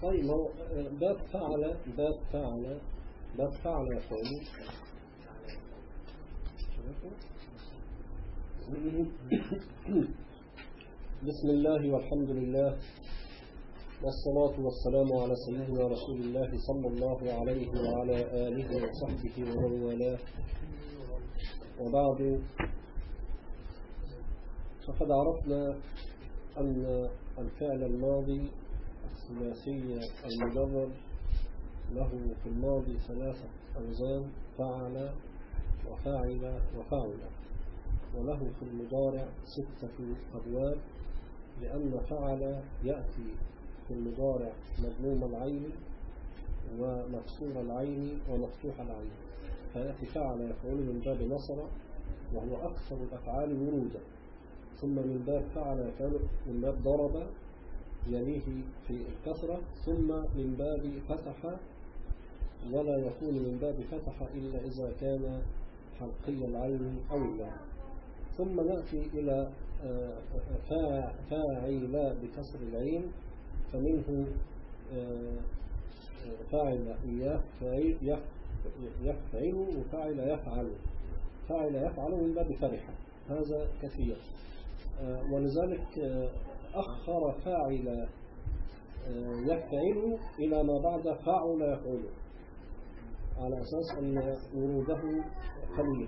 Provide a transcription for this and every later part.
طيب هو باب فعل يفعل. بسم الله والحمد لله والصلاة والسلام على سيدنا رسول الله صلى الله عليه وعلى آله وصحبه ومن والاه، وبعد، فقد عرفنا أن الفعل الماضي الثلاثي المجرد له في الماضي ثلاثة أوزان: فعل وفاعل وفعل، وله في المضارع 6 أبواب، لأن فعل يأتي في المضارع مضموم العين ومكسور العين ومفتوح العين، فيأتي فعل يفعل من باب نصر وهو أكثر الأفعال ورودا، ثم من باب فعل يفعل من باب ضرب يليه في الكسرة، ثم من باب فتح، ولا يكون من باب فتح إلا إذا كان حلقي العين أو اللام، ثم نأتي إلى فاعل بكسر العين، فمنه فاعل يفعل وفاعل يفعل. فاعل يفعل من باب فرح، هذا كثير، ولذلك أخر فاعل يفعل إلى ما بعد فاعل يفعل على أساس أن وروده قليل.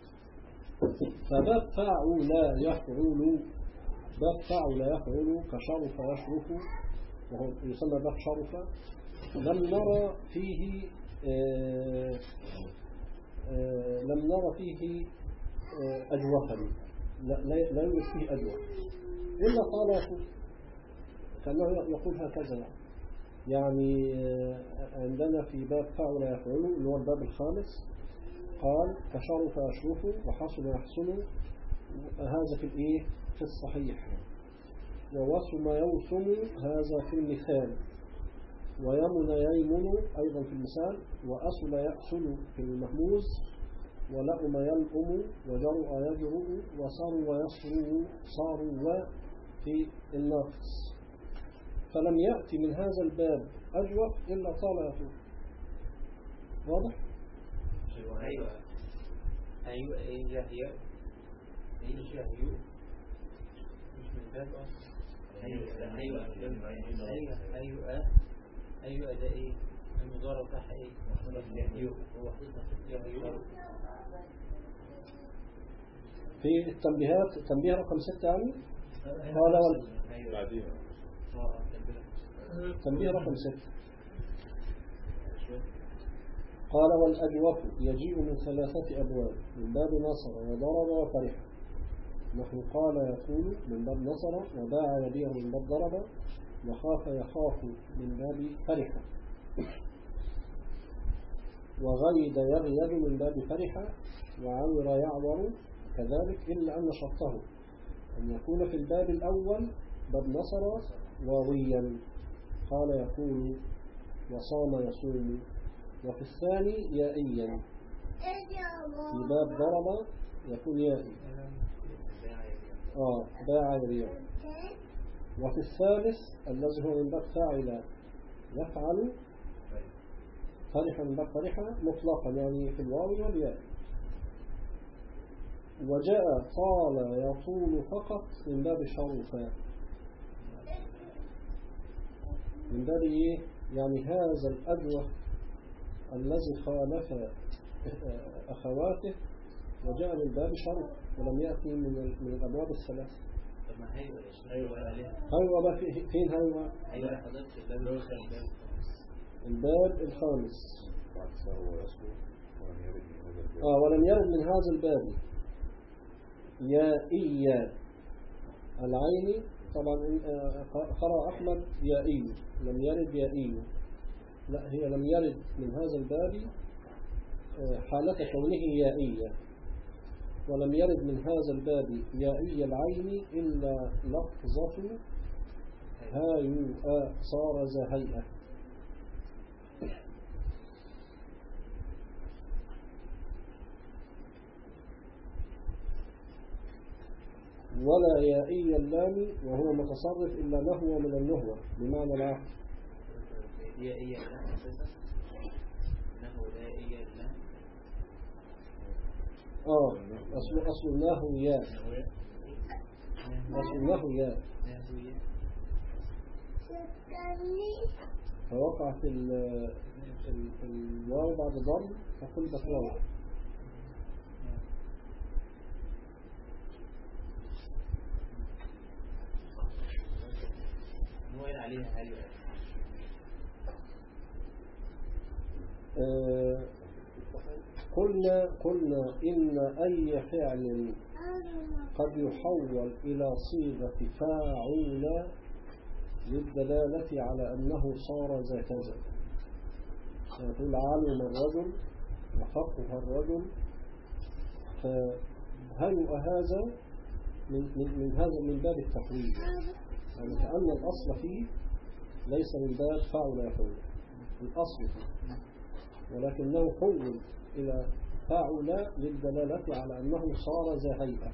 فباب فاعل يفعل كشرف يشرف، وهو يسمى باب شرف، لم نرى فيه أجوفا، لا يوجد فيه أجوف إلا قال كأنه يقول هكذا. يعني عندنا في باب فاعل يفعل اللي هو الباب الخامس قال كشرف يشرف وحسن يحسن، هذا في الصحيح، ووسم يوسم هذا في المثال، ويمن ييمن أيضا في المثال، وأسل يأسل في المهموز، ولأم يلأم وجرؤ يجرؤ، وصروا يصروا في النفس. فلم يأتي من هذا الباب أجوف إلا طال يطول. واضح؟ أيوة يحيى مش من باب أيوة ده إيه المضارع بتاعها إيه؟ هو حقيقة في التنبيهات، التنبيه رقم 6 يعني قال تنبيه رقم 6 قال والأجوف يجيء من 3 أبواب: من باب نصر وضرب وفرح. نحن قال يقول من باب نصر، وباع يبيع من باب ضرب، وخاف يخاف من باب فرح، وغيد يغيد من باب فرح، وعور يعور كذلك، إلا أن شرطه أن يكون في الباب الأول باب نصر واويا، قال يقول وصام يصوم، وفي الثاني يائيا، في باب ضرب يكون يائي باع يبيع، وفي الثالث الذي هو من باب فاعل يفعل فرح من باب فرح مطلقا، يعني في الواو والياء. وجاء طال يطول فقط من باب شرفا، من باب يعني هذا الأجوف الذي خالف أخواته وجاء من باب شرف ولم يأتي من الأبواب ال3. طب ما هيوة فين هيوة؟ الباب الخامس. ولم يرد من هذا الباب يائية العين، طبعا قرأ أحمد يائي، لم يرد يائي، لا، هي لم يرد من هذا الباب حالة كونه يائية، ولم يرد من هذا الباب يائي العين إلا لفظة هايو صار ذا هيئة. ولا يائي اللام وهو متصرف إلا نهو من النهوة بمعنى العقل، هي اللام أساسا إنه لا هي اللام. أصل الله يا أصل الله يا فوقع في الواو بعد ضم فقلبت واو. نوعين عليها هل قلنا إن أي فعل قد يحول إلى صيغة فاعل للدلالة على أنه صار ذا كذا. تقول علم الرجل وفقه الرجل، فهل هذا من باب التحويل، يعني كأن الأصل فيه ليس من باب فاعل يفعل الأصل فيه، ولكنه حول إلى فاعل للدلالة على أنه صار ذا هيئة.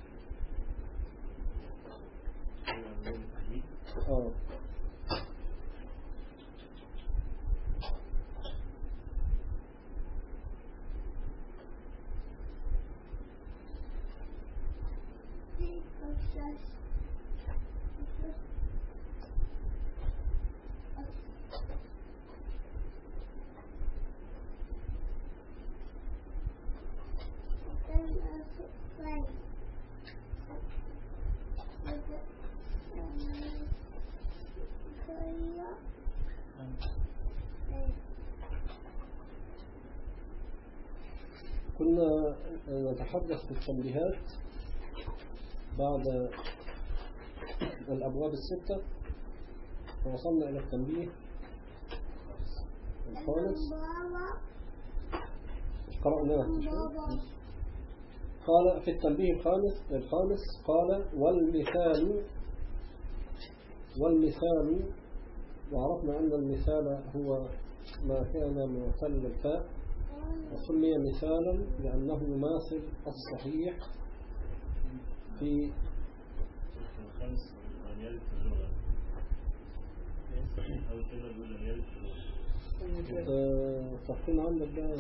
كنا نتحدث في التنبيهات بعد الأبواب الستة، فوصلنا إلى التنبيه الخامس. قرأناه قال في التنبيه الخامس قال والمثال، وعرفنا أن المثال هو ما كان معتل الفاء، وسمي مثالا لأنه يماثل الصحيح في تقول عندك ده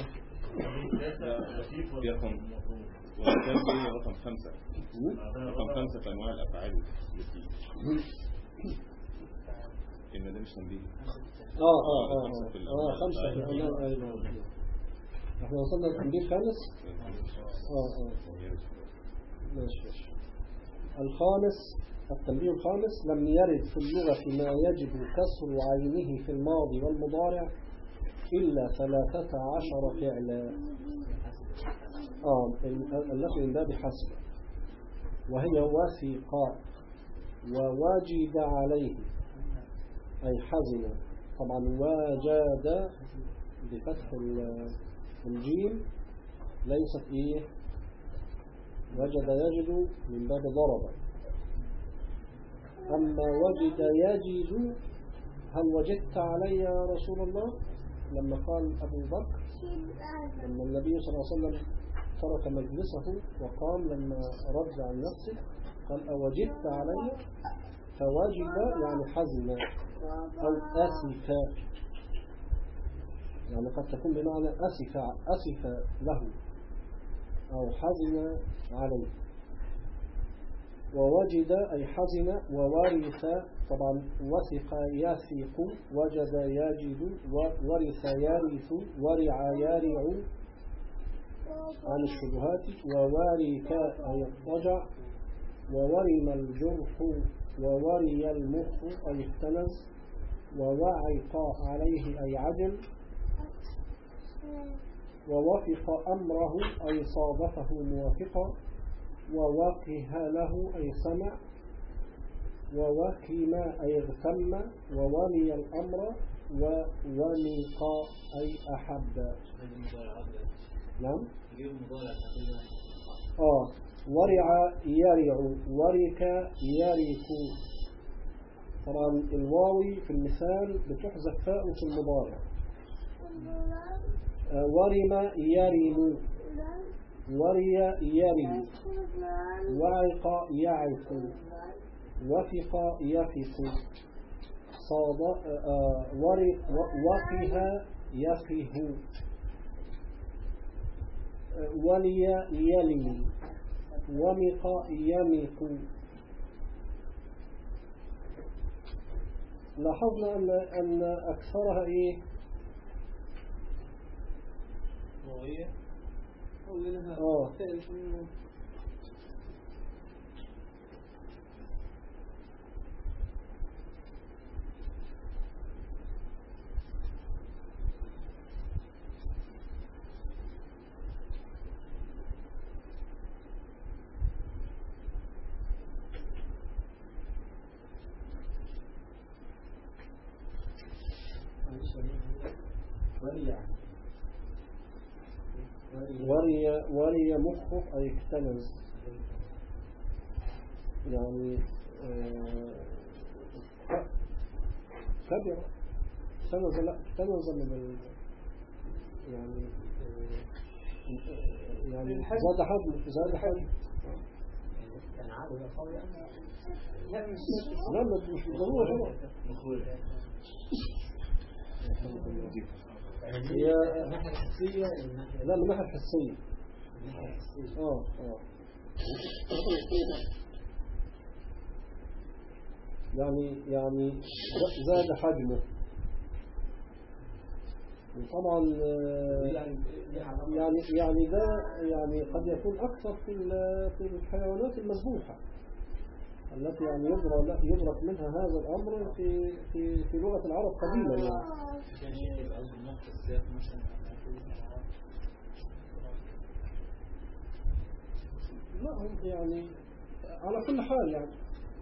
رقم 5 في أنواع الأفعال التي إن ده مش تنبيه. 5 في أنواع. أيضا احنا وصلنا للتنبيه الخامس. ماشي. التنبيه الخامس: لم يرد في اللغة ما يجب كسر عينه في الماضي والمضارع إلا 13 فعلا. التي من باب حسب، وهي وثق ووجد عليه أي حزن. طبعا وجد بفتح الجيم ليست وجد يجد من باب ضرب. أما وجد يجد، هل وجدت علي يا رسول الله؟ لما قال أبو بكر لما النبي صلى الله عليه وسلم ترك مجلسه وقام لما رد عن نفسه قال أوجدت علي؟ فوجد يعني حزن أو أسف، يعني قد تكون بمعنى أسف له أو حزن عليه. ووجد أي حزن. وورث، طبعا وثق يثق، وجد يجد، ورث يرث، ورع يرع عن الشبهات. وورك أي اضطجع. وورم الجرح ووري المخ أي اختنز. ووعق عليه أي عجل. ووفق أمره أي صادفه موافقا. ووقه له أي سمع. ووكم أي اغتم. وولي الأمر. وولق أي أحب. نعم. ورع يرع، ورك يرك. طبعا الواوي في المثال بتحذف فاء في المضارع. ورم يرم، وري يرم. وعق يعق، وفق يفق. وقه يقه ولي يلي ومق يمق. لاحظنا أن أكثرها إيه؟ وهي وري مخه أي اكتنز، يعني كبر اكتنز، لا اكتنز من يعني زاد حجم كان عادة قوي لا مش بالضرورة هي الناحية الحسية لا من الناحية الحسية. يعني زاد حجمه. طبعا يعني ده يعني قد يكون أكثر في الحيوانات المذبوحة التي يعني يدرك منها هذا الأمر في لغة العرب قديما يعني. لا هم يعني على كل حال يعني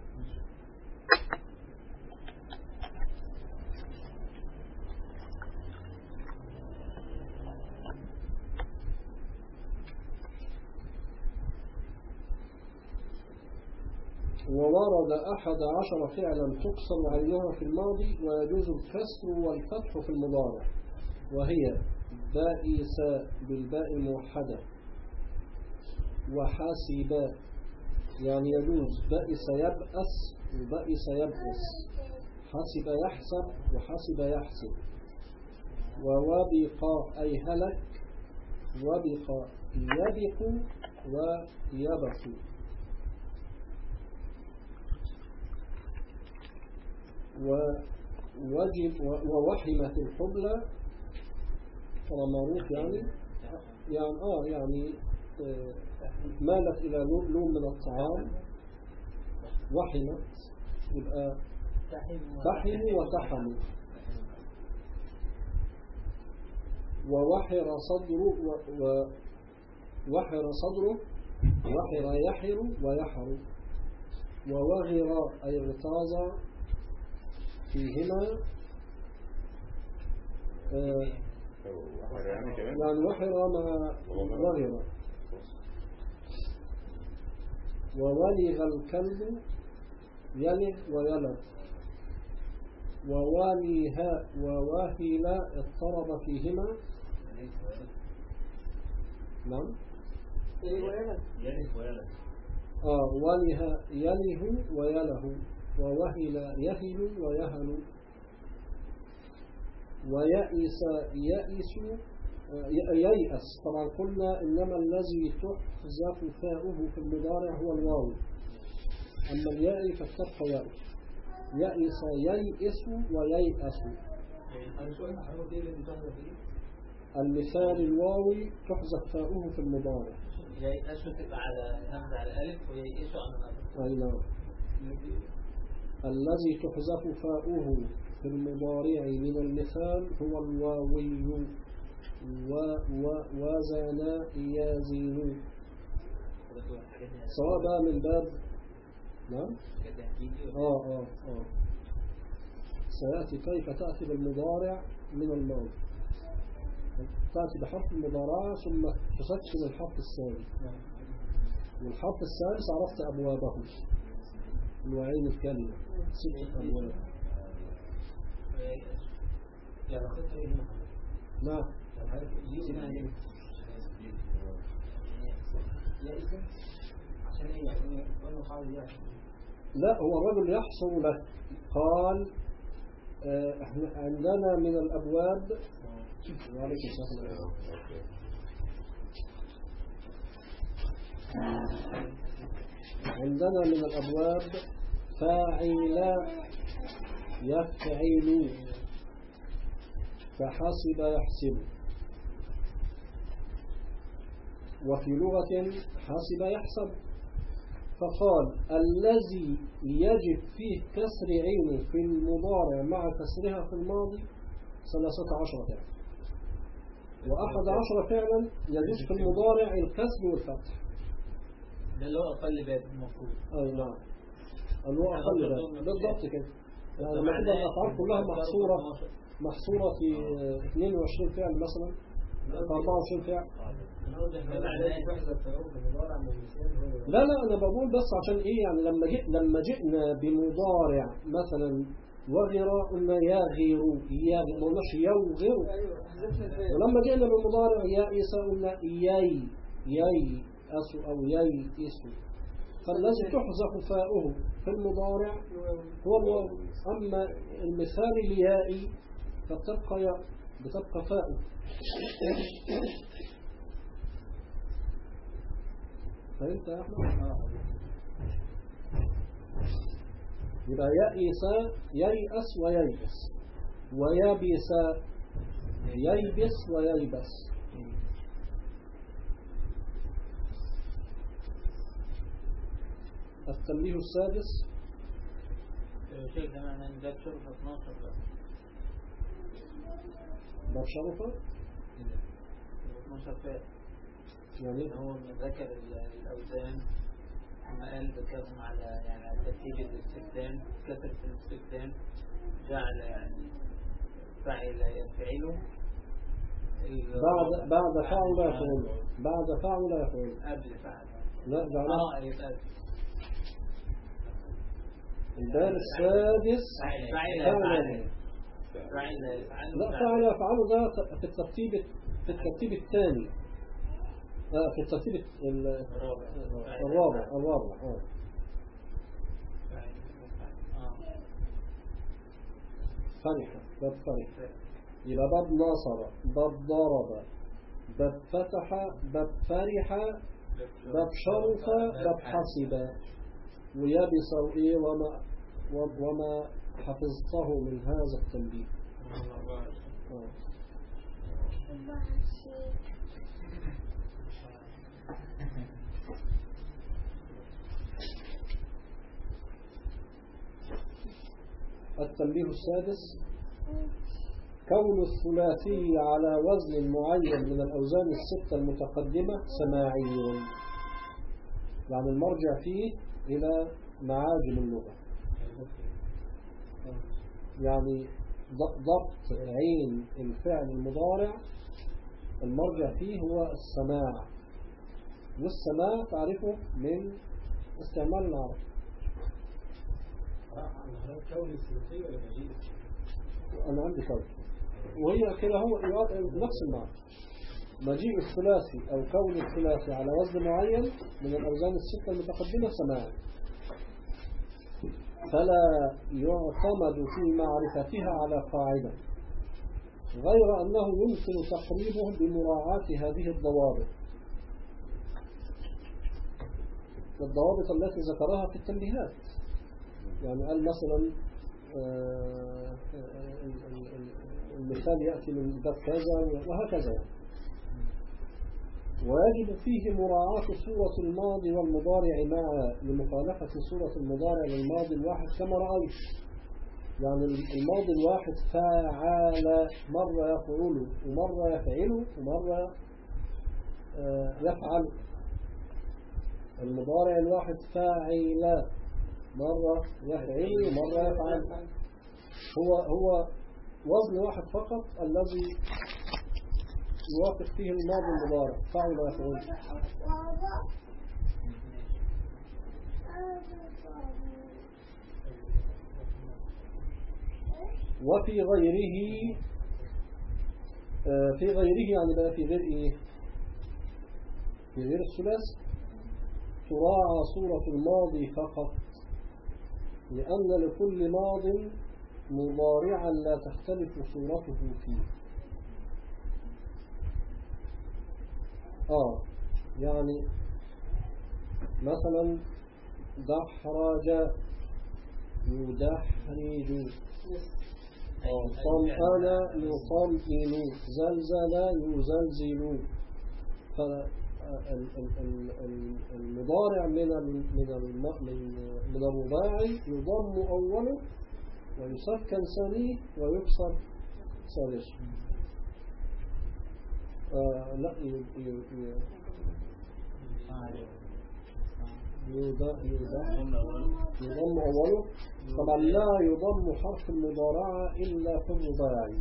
وورد 11 فعلا تكسر عينها في الماضي ويجوز الكسر والفتح في المضارع، وهي بائس بالباء الموحدة وحاسبا، يعني يجوز بائس يبأس وبائس يبأس، حاسب يحسب وحاسب يحسب. ووبق أي هلك، وبق يبق ويبق. ووحمة الحبلى معروف يعني مالت إلى لون من الطعام، وحمت يبقى تحم وتحم. ووحر صدره ووحر صدره، وحر يحر ويحر. ووغر أي اغتاظ فيهما، يعني وحر مع وغر. وولغ الكلب يلغ ويلغ. وواليها وواهل اضطرب فيهما. نعم ولها يله ويله. ووهل يهل ويهل. ويأس ييأس. طبعا قلنا إنما الذي تحذف فاؤه في المضارع هو الواو، أما الياء فاستبقى ياء. يأس ييأس وييأس. المثال الواوي تحذف فاؤه في المضارع. ييأس تبقى على همزة على الألف، وييأس على أي نعم. الذي تحذف فاؤه في المضارع من المثال هو الواوي. وزنا يزن، سواء بقى من باب نعم سيأتي كيف تأتي بالمضارع من الماضي. تأتي بحرف المضارعة ثم تسكن الحرف الثاني، والحرف الثالث عرفت أبوابه نوعين الكلمة 6 أبواب. نعم لا، هو الرجل يحصل لك. قال احنا عندنا من الأبواب وعليكم السلام. عندنا من الأبواب فاعل يفعل فحسب يحسب، وفي لغة حسب يحسب. فقال الذي يجب فيه كسر عين في المضارع مع كسرها في الماضي 13 فعلا، و11 فعلا يجوز في المضارع الكسر والفتح. ده اللي هو أقل باب المفروض. أي نعم، اللي هو أقل باب بالضبط كده. يعني لما تبقى الأفعال كلها محصورة في 22 فعل مثلا، 24 فعل. لا أنا بقول بس عشان إيه، يعني لما جئنا بمضارع مثلا وغير قلنا يغير، ما قلناش يوغر. ولما جئنا بمضارع يائس قلنا يي أسو أو يي إسو. فالذي تحذف فاؤه في المضارع هو الواو. أما المثال اليائي فبتبقى ياء، بتبقى فاؤه. فهمت يا أحمد؟ يبقى يئس ييأس وييبس، ويبس ييبس وييبس. التنبيه السادس شيء ده معناه ان ده شرفة 12 بقى. باب شرفة 12 فات يعني هو من ذكر الأوزان، ثم قال ذكرهم على يعني على ترتيب الاستخدام، كثرة الاستخدام، جعل يعني فعل يفعله بعد فعل لا يفعل، بعد فعل لا يفعل، قبل فعل لا جعلها يبقى الباب السادس فعل يفعله. لا فعل يفعله ده في الترتيب الثاني، في الترتيب الرابع. فرح، باب فرح. يبقى باب ناصر، باب ضرب، باب فتح، باب فرح، باب شرف، باب حسب، ويبس وإيه وما حفظته من هذا التنبيه. التنبيه السادس كون الثلاثي على وزن معين من الأوزان الستة المتقدمة سماعي، يعني المرجع فيه إلى معاجم اللغة، يعني ضبط عين الفعل المضارع المرجع فيه هو السماع، والسماع تعرفه من استعمال العرب. أنا عندي كون، وهي كده هو نفس المعنى. مجيء الثلاثي أو كون الثلاثي على وزن معين من الأوزان الستة المتقدمة سماع، فلا يعتمد في معرفتها على قاعدة، غير أنه يمكن تقريبه بمراعاة هذه الضوابط التي ذكرها في التنبيهات. يعني قال مثلا المثال يأتي من باب كذا وهكذا يعني. ويجب فيه مراعاة صورة الماضي والمضارع معا لمخالفة صورة المضارع للماضي الواحد كما رأيت. يعني الماضي الواحد فاعل، مرة يفعل ومرة يفعل ومرة يفعل. المضارع الواحد فاعل، مرة يفعل ومرة يفعل. هو وزن واحد فقط الذي يوافق فيه الماضي المضارع، فعل ويفعل. وفي غيره يعني بقى في غير ايه، في غير الثلاث تراعى صورة الماضي فقط، لأن لكل ماض مضارعا لا تختلف صورته فيه. يعني مثلا دحرج يدحرج، طمأن يطمئن، زلزل يزلزل. فالمضارع من الرباعي يضم أوله ويسكن ثانيه ويكسر ثالثه. لا يضم أوله. طبعا لا يضم حرف المضارعة إلا في الرباعي.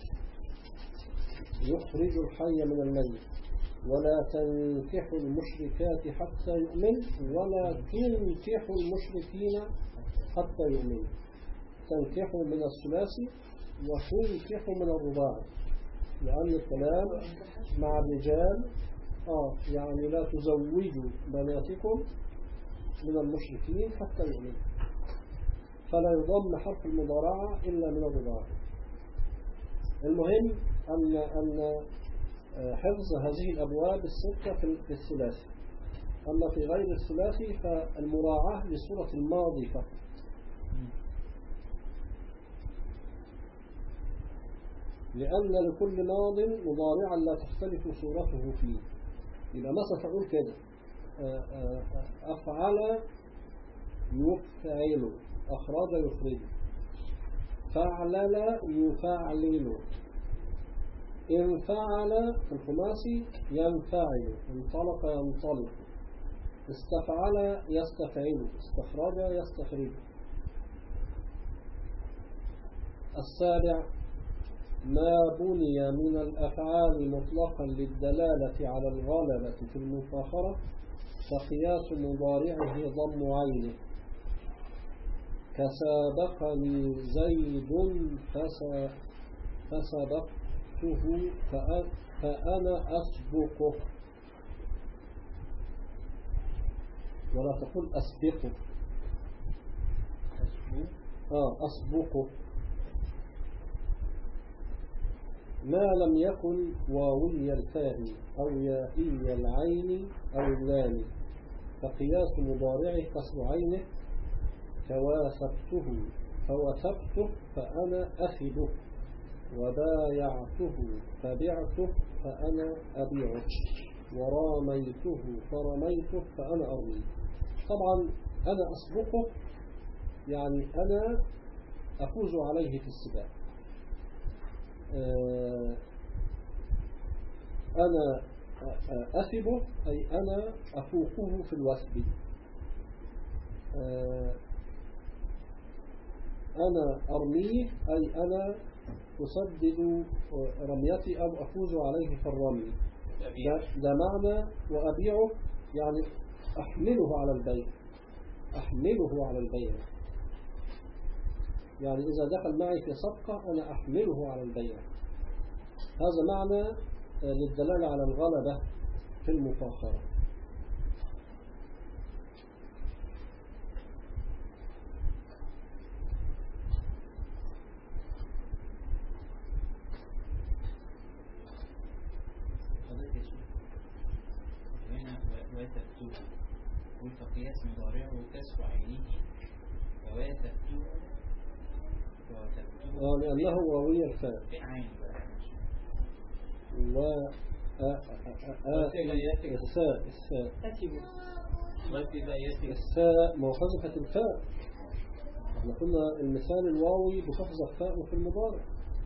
يخرج الحي من الميت، ولا تنكحوا المشركات حتى يؤمن، ولا تنكحوا المشركين حتى يؤمن. تنكحوا من الثلاثي وتنكحوا من الرباعي، لأن الكلام مع الرجال يعني لا تزوجوا بناتكم من المشركين حتى يؤمنوا، فلا يضم حرف المضارعة إلا من الرباعي. المهم أن حفظ هذه الأبواب الستة في الثلاثي. أما في غير الثلاثي فالمراعاة لصورة الماضي فقط. لأن لكل ماض مضارعا لا تختلف صورته فيه. يبقى مثلا تقول كده أفعل يفعل، أخرج يخرج، فعلل يفعلل، انفعل في الخماسي ينفعل، انطلق ينطلق، استفعل يستفعل، استخرج يستخرج. السابع ما بني من الأفعال مطلقا للدلالة على الغلبة في المفاخرة فقياس مضارعه ضم عينه، كسابقني زيد فسبقته فأنا أسبقه. ولا تقول أسبقه، أسبقه. ما لم يكن واوي الفاء أو يائي العين أو اللام فقياس مضارعه كسر عينه، كواسبته فوسبته فأنا أخذه، وبايعته فبعته فأنا أبيعه، وراميته فرميته فأنا أرمي. طبعا أنا أسبقه يعني أنا أفوز عليه في السباق. أنا أثبه أي أنا أفوقه في الوثب. أنا أرميه أي أنا أسدد رميتي أو أفوز عليه في الرمي. ده معنى. وأبيعه يعني أحمله على البيع، أحمله على البيع. يعني إذا دخل معي في صفقة أنا أحمله على البيع. هذا معنى للدلالة على الغلبة في المفاخرة. واتبتوه والفقياس مضارعه كسر عينيه، واتبتوه لأنه واوي الفاء الساء موحذفة الفاء. احنا قلنا المثال الواوي بتحذف فاء في المضارع.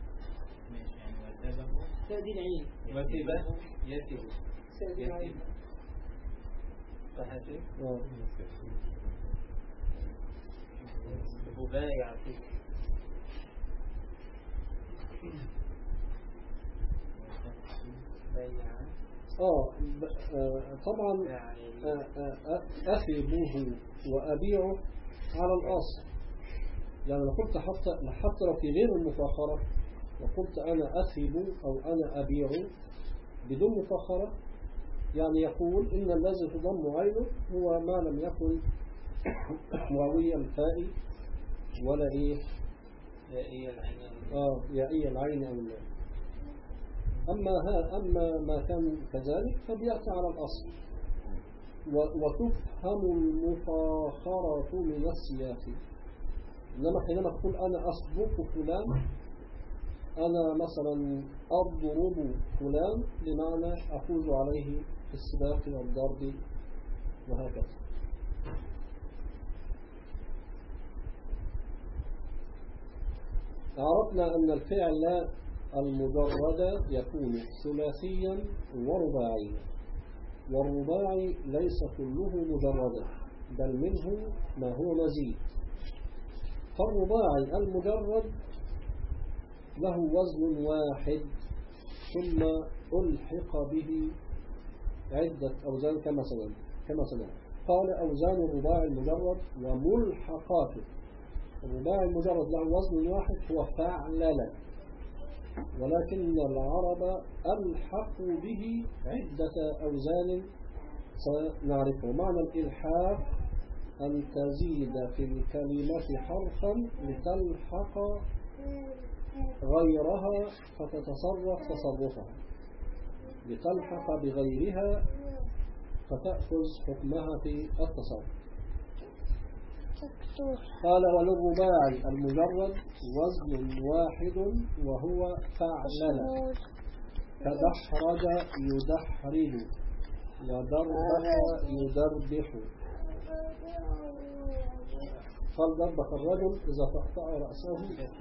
سادي العين وثبه يثب سادي العين فحسب مبايع طبعا أثبه وأبيعه على الأصل. يعني لو قلت حتى لو في غير المفاخرة وقلت أنا أثب أو أنا أبيع بدون مفاخرة، يعني يقول إن الذي تضم عينه هو ما لم يكن واوي الفاء يائية العين يائية العين أو اللام. أما ما كان كذلك فبيأتي على الأصل. وتفهم المفاخرة من السياق. إنما حينما تقول أنا أسبق فلان، أنا مثلا أضرب فلان، بمعنى أفوز عليه في السباق والضرب وهكذا. عرفنا أن الفعل المجرد يكون ثلاثيا ورباعيا، والرباعي ليس كله مجردا بل منه ما هو مزيد. فالرباعي المجرد له وزن واحد ثم ألحق به عدة أوزان كما سنرى. قال أوزان الرباعي المجرد وملحقاته. الرباعي المجرد له وزن واحد هو فعلل، ولكن العرب ألحقوا به عدة أوزان سنعرفه. معنى الإلحاق أن تزيد في الكلمة حرفا لتلحق غيرها فتتصرف تصرفها، لتلحق بغيرها فتأخذ حكمها في التصرف. قال وللرباعي المجرد وزن واحد وهو فعلل، كدحرج يدحرج ودربح يدربح. قال دربح الرجل إذا تقطع رأسه.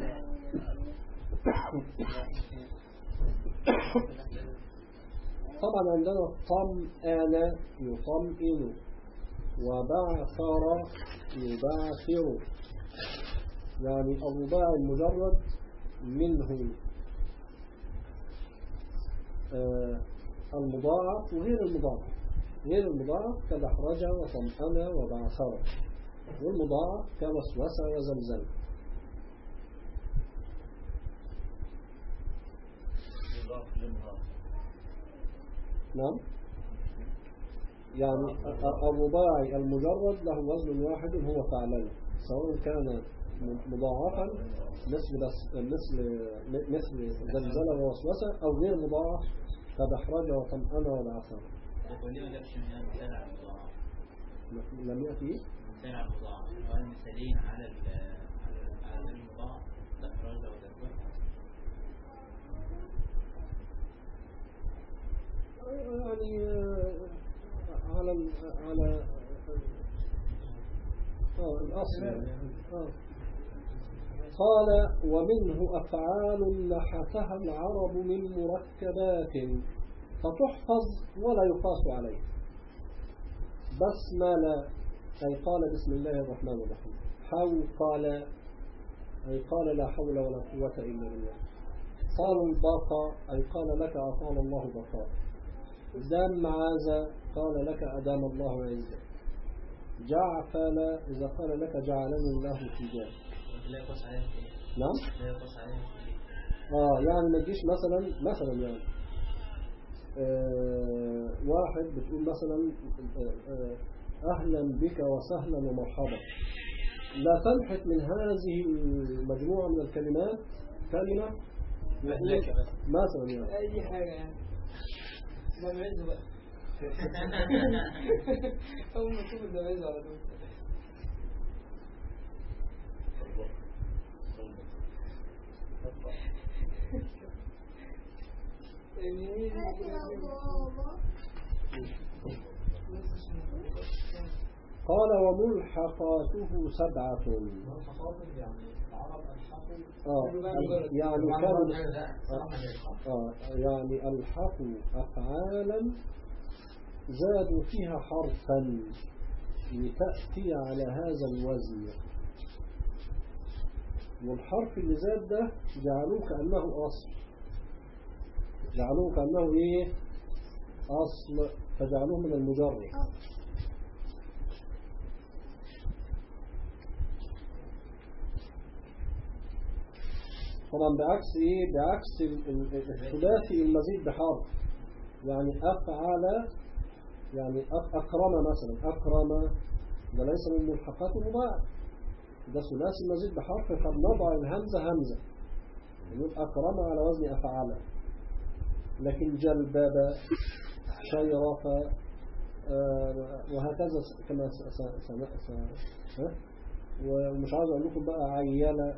طبعا عندنا طمأن يطمئن، وبعثر يبعثر. يعني الرباعي المجرد منه المضاعف وغير المضاعف. غير المضاعف كدحرج وطمأن وبعثر، والمضاعف كوسوس وزلزل. نعم، يعني الرباعي المجرد له وزن واحد هو فعلل، سواء كان مضاعفا مثل زلزل ووسوسة، أو غير مضاعف كدحرج وطمأن وبعثر. لم يأتي مثال على المضاعف، المثالين على المضاعف دحرج ودربح. يعني على الأصل. قال ومنه أفعال لحتها العرب من مركبات فتحفظ ولا يقاس عليه. بسملة أي قال بسم الله الرحمن الرحيم. حوقل أي قال لا حول ولا قوة إلا بالله. قال البقاء أي قال لك أطال الله بقاء. دام عز قال لك أدام الله عزك. جعفل إذا قال لك جعلني الله فجاء. لا يقص عليه في نعم. لا يقص عليه في يعني ما تجيش مثلا يعني واحد بتقول مثلا أهلا بك وسهلا ومرحبا، لا تنحت من هذه المجموعة من الكلمات كلمة مثلا يعني أي حاجة يعني زميزه بقى. أول ما تشوف الزميزه على طول. قال وملحقاته 7. يعني العرب ألحقوا يعني كانوا يعني ألحقوا أفعالا زادوا فيها حرفا لتأتي على هذا الوزن، والحرف اللي زاد ده جعلوه كأنه أصل، جعلوه كأنه إيه أصل، فجعلوه من المجرد. طبعا بعكس إيه؟ بعكس الثلاثي المزيد بحرف. يعني أفعل يعني أكرم مثلا، أكرم ده ليس من ملحقات الرباع، ده ثلاثي مزيد بحرف، فبنضع الهمزة همزة نقول أكرم على وزن أفعل. لكن جلباب شيرف وهكذا كما ومش عاوز أقول لكم بقى عيالة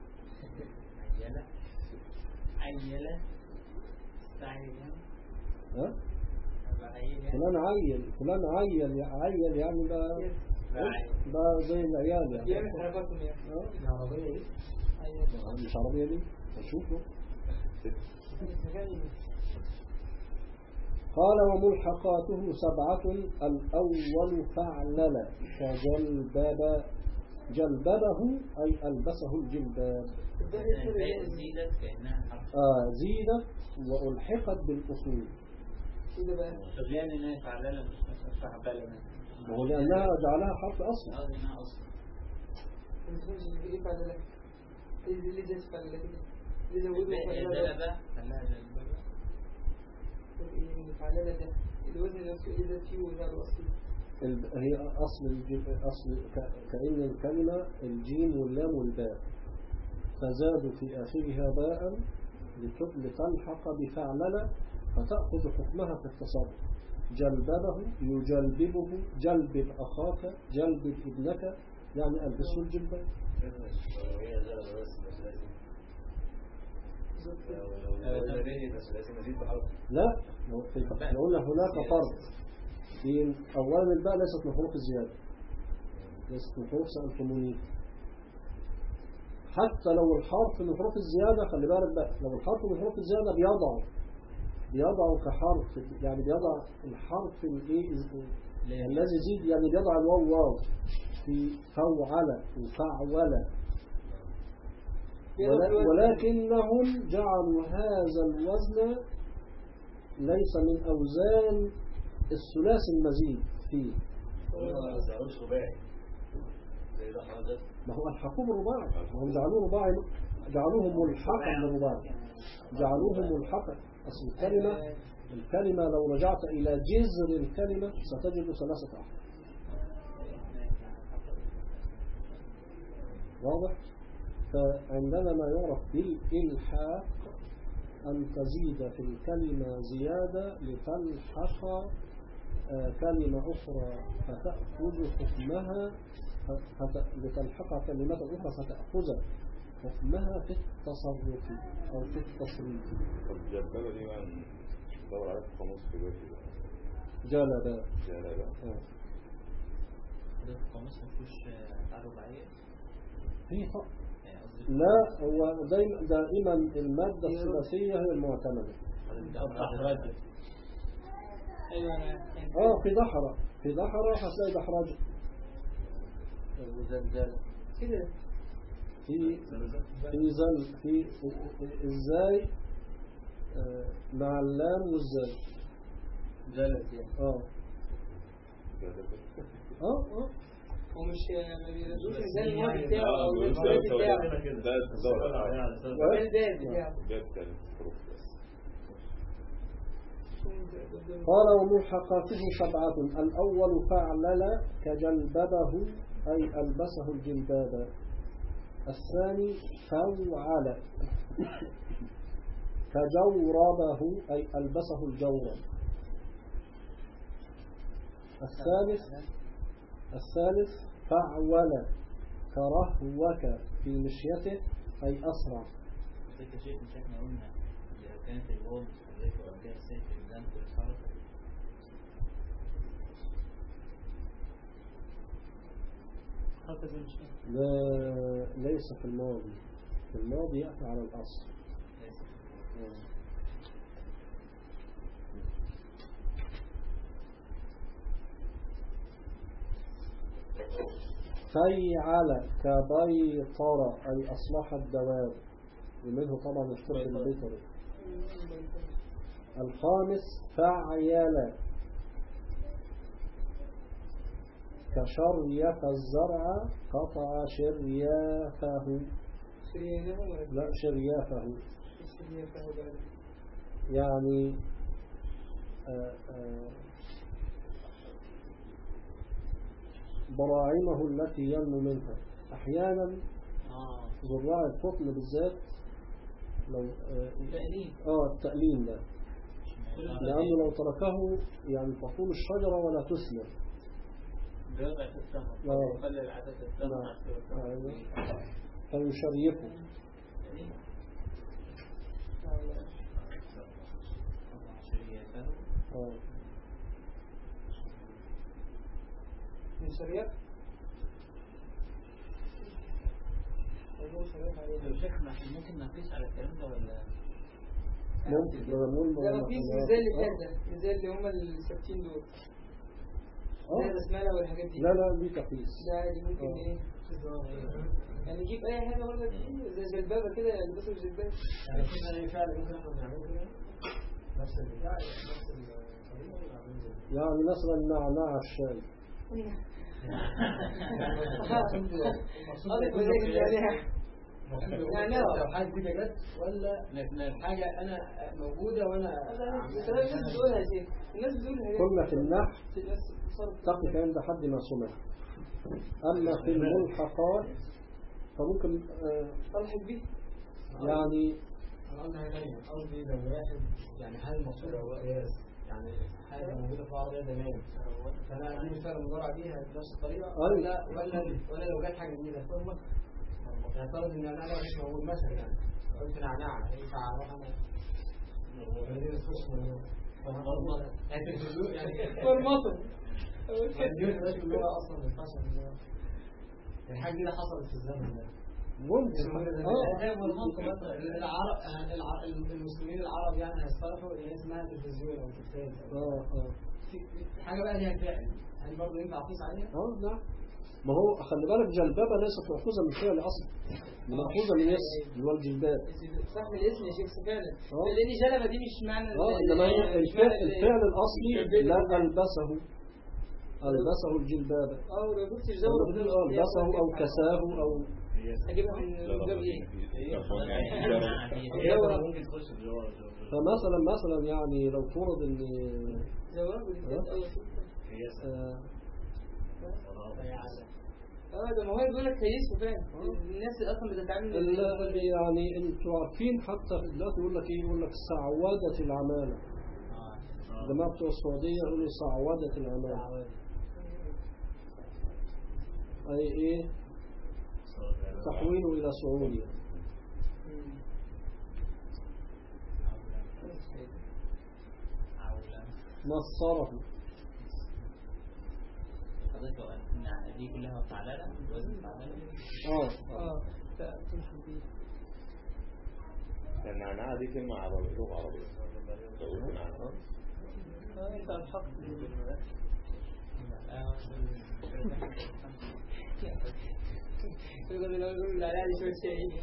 فلان عيل يعني بقى زي العيال يعني مش عربية دي هنشوفه. قال وملحقاته 7 الأول فعلل كجلباب جلببه أي ألبسه الجلباب زيدت وألحقت بالأصول. يعني انها فعلانة مش فعلانة وهو لأنها جعلها حرف أصل. هي أصل كأن الكلمة الجيم واللام والباء فزادوا في آخرها باء لتلحق بفعلل فتأخذ حكمها في التصرف. جلببه يجلببه جلبب أخاك جلبب ابنك يعني ألبسه الجلباب. لا نقول هناك فرق بين أولا الباء ليست من حروف الزيادة، ليست من حروف سألتموني. حتى لو الحرف من حروف الزيادة خلي بالك بقى، لو الحرف من حروف الزيادة بيضع كحرف، يعني بيضع الحرف الذي يزيد، يعني بيضع الواو في فوعل وفعول، ولكنهم جعلوا هذا الوزن ليس من أوزان الثلاثي المزيد فيه. ما هو ألحقوه بالرباعي، هم جعلوه رباعي، جعلوه ملحقا بالرباعي، جعلوه ملحقا. أصل الكلمة لو رجعت إلى جذر الكلمة ستجد 3 أحرف. واضح؟ فعندنا ما يعرف بالإلحاق أن تزيد في الكلمة زيادة لتلحق كلمة أخرى فتأخذ حكمها، لتلحق كلمات أخرى فتأخذ حكمها في التصرف أو في التصريف. الجلبابة دي بقى ندور عليها في قاموس في بيتي جلبة. ده القاموس مفيش رباعية؟ في لا، هو دائما المادة الثلاثية هي المعتمدة. في دحرة هتلاقي دحرجة كده في ازاي مع اللام والزاي جلت يعني ومش ما بيردوش زي المواد بتاعه او الزاد بتاعه. قال وملحقاته 7 الأول فعلل كجلببه أي ألبسه الجلباب. الثاني فوعل كجوربه أي ألبسه الجورب. الثالث فعول كرهوك في مشيته أي أسرع. شيخ مش احنا قلنا لو كانت الواو متحركة أو جاء ساكن الزام في الحركة؟ لا ليس في الماضي، في الماضي يأتي على الأصل. فيعل كبيطر أي أصلح الدواب، ومنه طبعا اشترك البيطر. الخامس فعيل كشريف الزرع قطع شريافه. لا شريافه يعني براعمه التي ينمو منها. أحيانا زراع القطن بالذات لو التأليم ده، لأنه لو تركه يعني تطول الشجرة ولا تثمر بيضعف الثمر ويقلل عدد الثمر فيشريكه. من شريك ممكن نقيس على الكلام ده ولا ممكن نقول لا مفيش زي اللي فات ده، زي اللي هم الثابتين دول زي البسملة والحاجات دي. لا دي تقيس ده عادي ممكن ايه يعني نجيب اي حاجه برضه زي جلبابه كده يلبسوا الجلباب يعني في حاجه فعلا ممكن احنا نعمله كده نفس البتاع نفس الطريقه يعني مثلا نعناع الشاي يعني لو حاجه كده جت ولا حاجه انا موجوده وانا الناس بتقولها يا شيخ، الناس بتقولها كنا في النحو تقف عند حد ما سمع، اما في الملحقات فممكن تلحق بيه يعني قصدي لو واحد يعني هل المقصود هو قياس يعني حاجه موجوده في العربيه زمان فانا دي مثلا مضارع بيها بنفس الطريقه ولا لو جت حاجه جديده فاهم يعني فرض ان انا مش موجود مثلا يعني قلت نعناع ينفع اروح انا مدينه خصم يعني تلفزيون يعني فرمطه اللغه اصلا ما ينفعش الحاجه دي حصلت في الزمن ده ممكن العرب المسلمين العرب يعني هيصطلحوا اللي اسمها تلفزيون او تلفاز حاجه بقى ليها فعل هل برضه ينفع اقيس عليها؟ نعم. ما هو خلي بالك جلبابه ليست مأخوذه من فعل اصلا، مأخوذه من اسم اللي هو الجلباب. صح من الاسم يا شيخ فعلا، لان جلبه دي مش معنى انما هي الفعل الاصلي لا البسه الجلبابه لو قلت الجلبه البسه او كساه او اجيبها من الجلباب ايه؟ ممكن تخش في جوار فمثلا يعني لو فرض ان جواب ده ما هو يقول لك كيسه فاهم الناس اصلا بتتعامل يعني انتوا عارفين حتى دلوقتي يقول لك ايه، يقول لك سعودة العمالة. الجماعة بتوع السعودية يقولوا سعودة العمالة اي ايه تحويله الى سعودية. نصره دي كلها فعلالة وزن فعلالة النعناع دي كلمة عربية لغة عربية انت الحق يقول لا شو شيء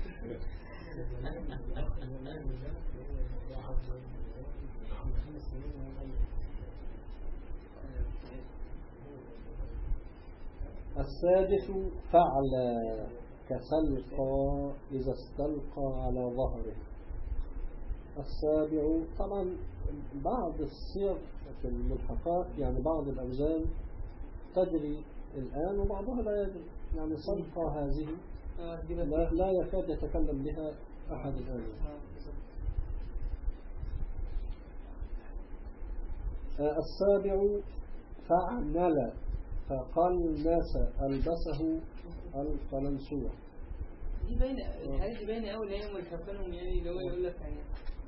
السادس فعل كسلقى إذا استلقى على ظهره. السابع طبعا بعض الصيغ في الملحقات يعني بعض الأوزان تجري الآن وبعضها لا يجري، يعني سلقى هذه لا يكاد يتكلم بها أحد الآن. السابع فعمل فقلنس ألبسه القلنسوة. دي باينة الحاجات دي باينة أوي اللي هي ملحقينهم يعني اللي هو يقول لك يعني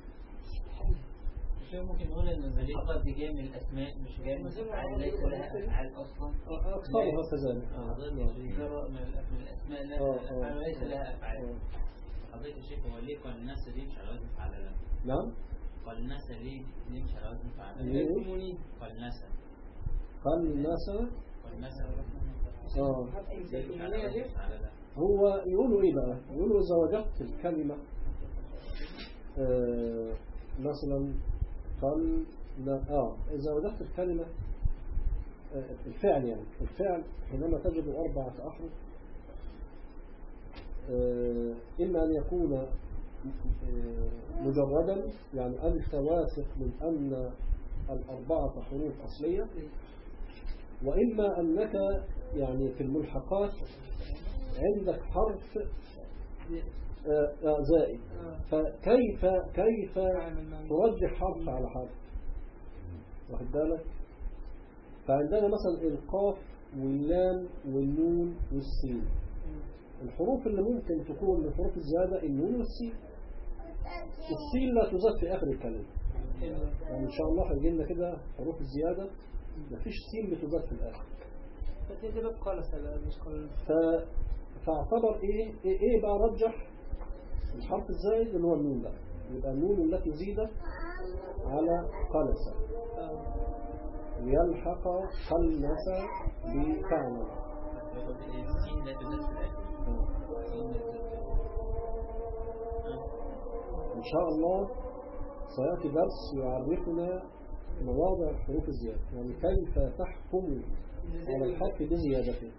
شو ممكن نقول إن الملحقات دي جاية من الأسماء مش جاية من الأفعال ليس لها أفعال أصلا. أكثرها كذلك. من الأسماء الأفعال ليس لها أفعال. حضرتك الشيخ هو ليه قلنس دي مش على وزن فعلالة؟ نعم. قلنس ليه مش على وزن فعلالة؟ ليه؟ قلنس هو يقولوا ايه بقى، يقولوا اذا وجدت الكلمة مثلا اذا وجدت الكلمة الفعل يعني الفعل حينما تجد 4 أحرف إما أن يكون مجردا يعني أنت واثق من أن 4 حروف أصلية، وإما أنك يعني في الملحقات عندك حرف زائد، فكيف ترجح حرف على حرف؟ واخد بالك؟ فعندنا مثلا القاف واللام والنون والسين، الحروف اللي ممكن تكون من حروف الزيادة النون والسين. السين لا تزاد في آخر الكلمة، يعني إن شاء الله هيجي لنا كده حروف الزيادة مفيش سين بتزاد في الآخر. فاعتبر إيه بقى رجح الحرف الزائد اللي هو النون ده، يبقى النون التي زيدت على قلسة يلحق قلسة بفعل. إن شاء الله سيأتي درس يعرفنا مواضع حروف الزيادة، يعني كيف تحكم على الحرف بزيادته.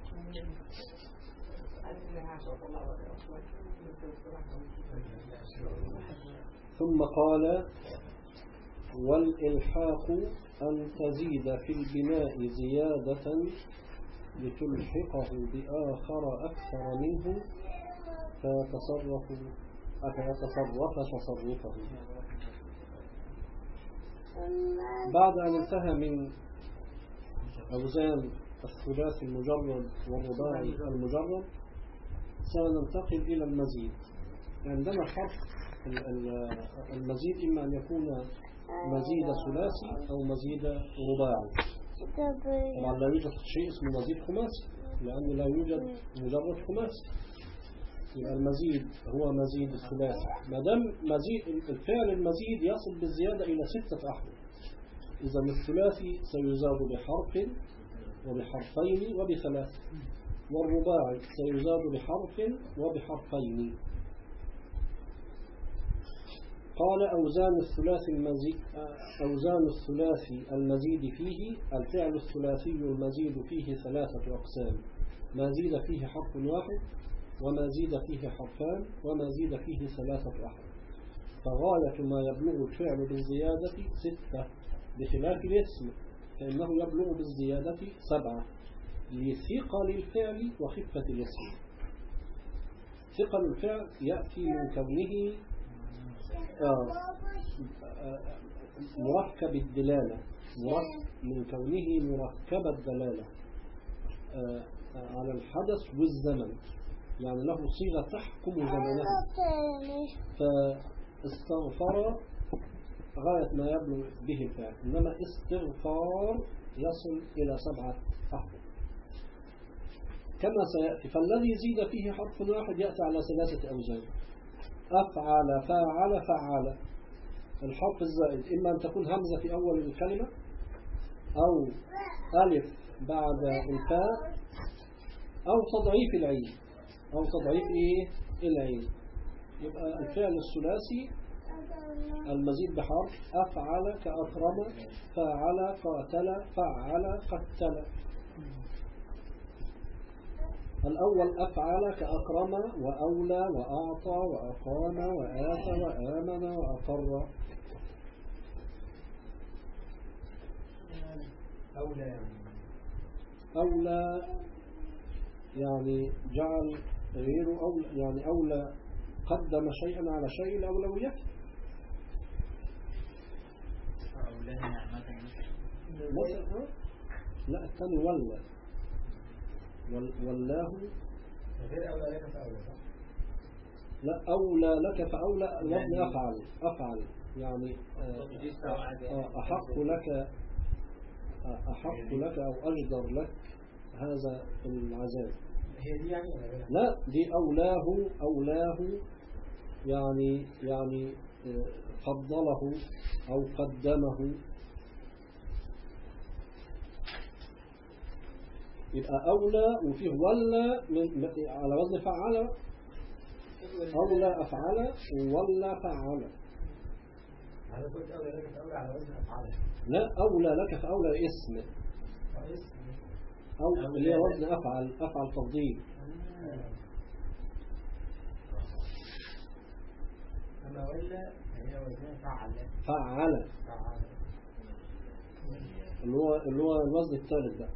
ثم قال والإلحاق أن تزيد في البناء زيادة لتلحقه بآخر أكثر منه فيتصرف تصرفه. بعد أن انتهى من أوزان الثلاثي المجرد والرباعي المجرد سننتقل إلى المزيد. عندنا فرق المزيد إما أن يكون مزيد ثلاثي أو مزيد رباعي. طبعا لا يوجد شيء اسمه مزيد خماسي لأنه لا يوجد مجرد خماسي. يبقى المزيد هو مزيد الثلاثي ما دام مزيد الفعل المزيد يصل بالزيادة إلى 6 أحرف. إذا الثلاثي سيزاد بحرف وبحرفين وب3 والرباعي سيزاد بحرف وبحرفين. قال أوزان الثلاثي المزيد فيه الفعل الثلاثي المزيد فيه 3 أقسام: ما زيد فيه حرف واحد وما زيد فيه حرفان وما زيد فيه 3 أحرف. فغاية ما يبلغ الفعل بالزيادة 6 بخلاف الاسم فإنه يبلغ بالزيادة 7 لثقل الفعل وخفة الاسم. ثقل الفعل يأتي من كونه مركب الدلالة من كونه مركب الدلالة على الحدث والزمن، يعني له صيغة تحكم زمنها. فاستغفر غاية ما يبلغ به الفعل، إنما استغفار يصل إلى 7 أحرف كما سيأتي. فالذي زيد فيه حرف واحد يأتي على 3 أوزان: أفعل فاعل فعل. الحرف الزائد إما أن تكون همزة في أول الكلمة أو ألف بعد الفاء أو تضعيف العين أو تضعيف العين. يبقى الفعل الثلاثي المزيد بحرف أفعل كأكرم فاعل قاتل فعل قتل. الأول أفعل كأكرم وأولى وأعطى وأقام وآتى وآمن وأقر. أولى يعني جعل غيره أولى، يعني أولى قدم شيئا على شيء الأولوية. لا الثاني ولا والله غير أولى لك فأولى. لا أولى لك فأولى الوزن أفعل يعني أحق لك أو أجدر لك هذا العذاب. هي دي يعني لا دي أولاه يعني فضله أو قدمه. يبقى أولى وفيه ولا على وزن فعل. أولى أفعل ولا فعل. أنا قلت أولى لك فأولى على وزن أفعل. لا أولى لك فأولى اسم أو اللي وزن أفعل تفضيل. أما ولا هي وزن فعل اللي هو الوزن الثالث ده.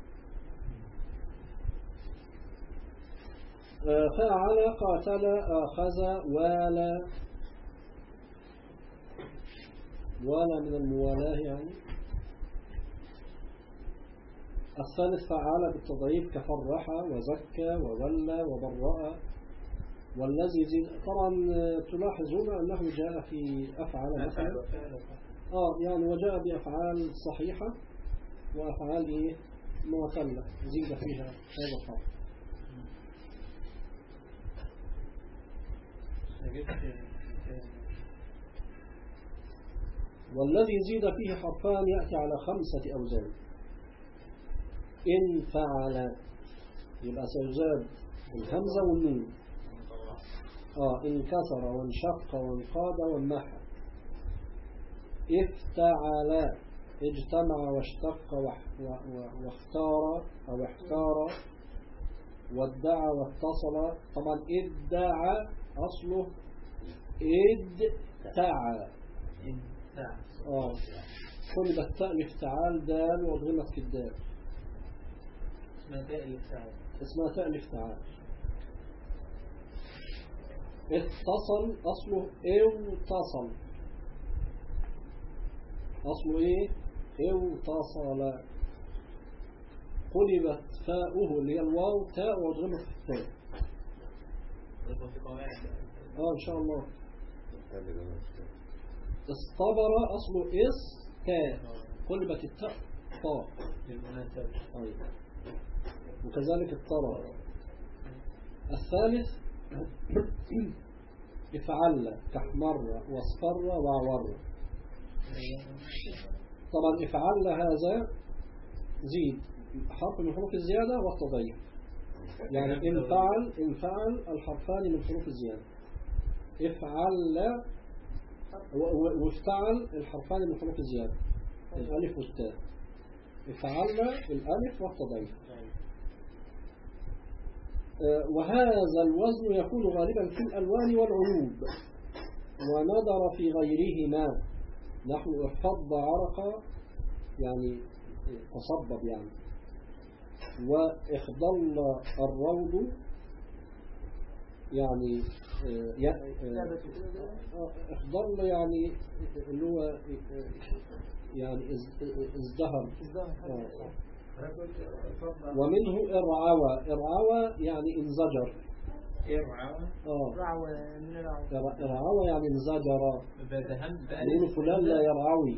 فعل قاتل أخذ ولا من الموالاة يعني. الثالث فعل بالتضعيف كفرح وزكى وولى وبرأ. والذي زين طبعا تلاحظون أنه جاء في أفعال مثلا يعني وجاء بأفعال صحيحة وأفعال معتلة زيد فيها هذا الحرف. والذي زيد فيه حرفان يأتي على 5 أوزان. إن فعل يبقى سيزاد الهمزة والنون. إن كسر وانشق وانقاد وانمحى. افتعل اجتمع واشتق واختار أو احتار وادعى واتصل. طبعا ادعى أصله ادعى. قلب التاء الافتعال دال وأضغمت في الدال. اسمها تاء الافتعال. اتصل أصله اوتصل. أصله ايه؟ اوتصل. قلبت فاؤه اللي هي الواو تاء وأضغمت في التاء. إن شاء الله. اصطبر أصله إس تاء قلبت التاء طاء. وكذلك اضطرى. الثالث افعل كحمر واصفر وعور. طبعا افعل هذا زيد حرف من حروف الزيادة والتضييع. يعني انفعل الحرفان من حروف الزيادة. افعل وافتعل الحرفان من حروف الزيادة الألف والتاء. افعل الألف والتضييع. وهذا الوزن يكون غالبا في الألوان والعيوب وندر في غيرهما. نحو احفظ عرق يعني تصبب يعني. واخضل الروض يعني اخضل يعني اللي هو يعني ازدهر. ومنه ارعوى يعني انزجر. ارعوى يعني انزجر. يقول فلان لا يرعوي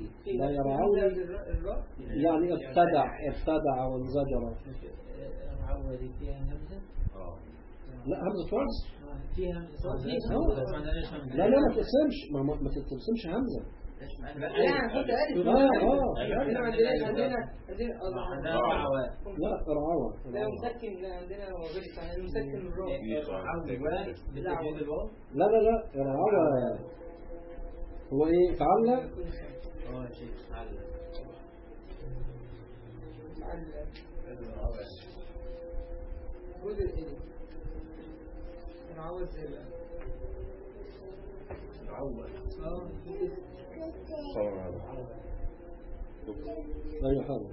يعني ابتدع وانزجر. ارعوى دي فيها همزة؟ لا همزة وصل. فيها لا ما تقسمش ما تقسمش همزة. يعني حط ألف. عندنا لا رعوة. لا مسكن عندنا غير مسكن الراء. لا رعوة هو ايه فعلنا. لا يحاول.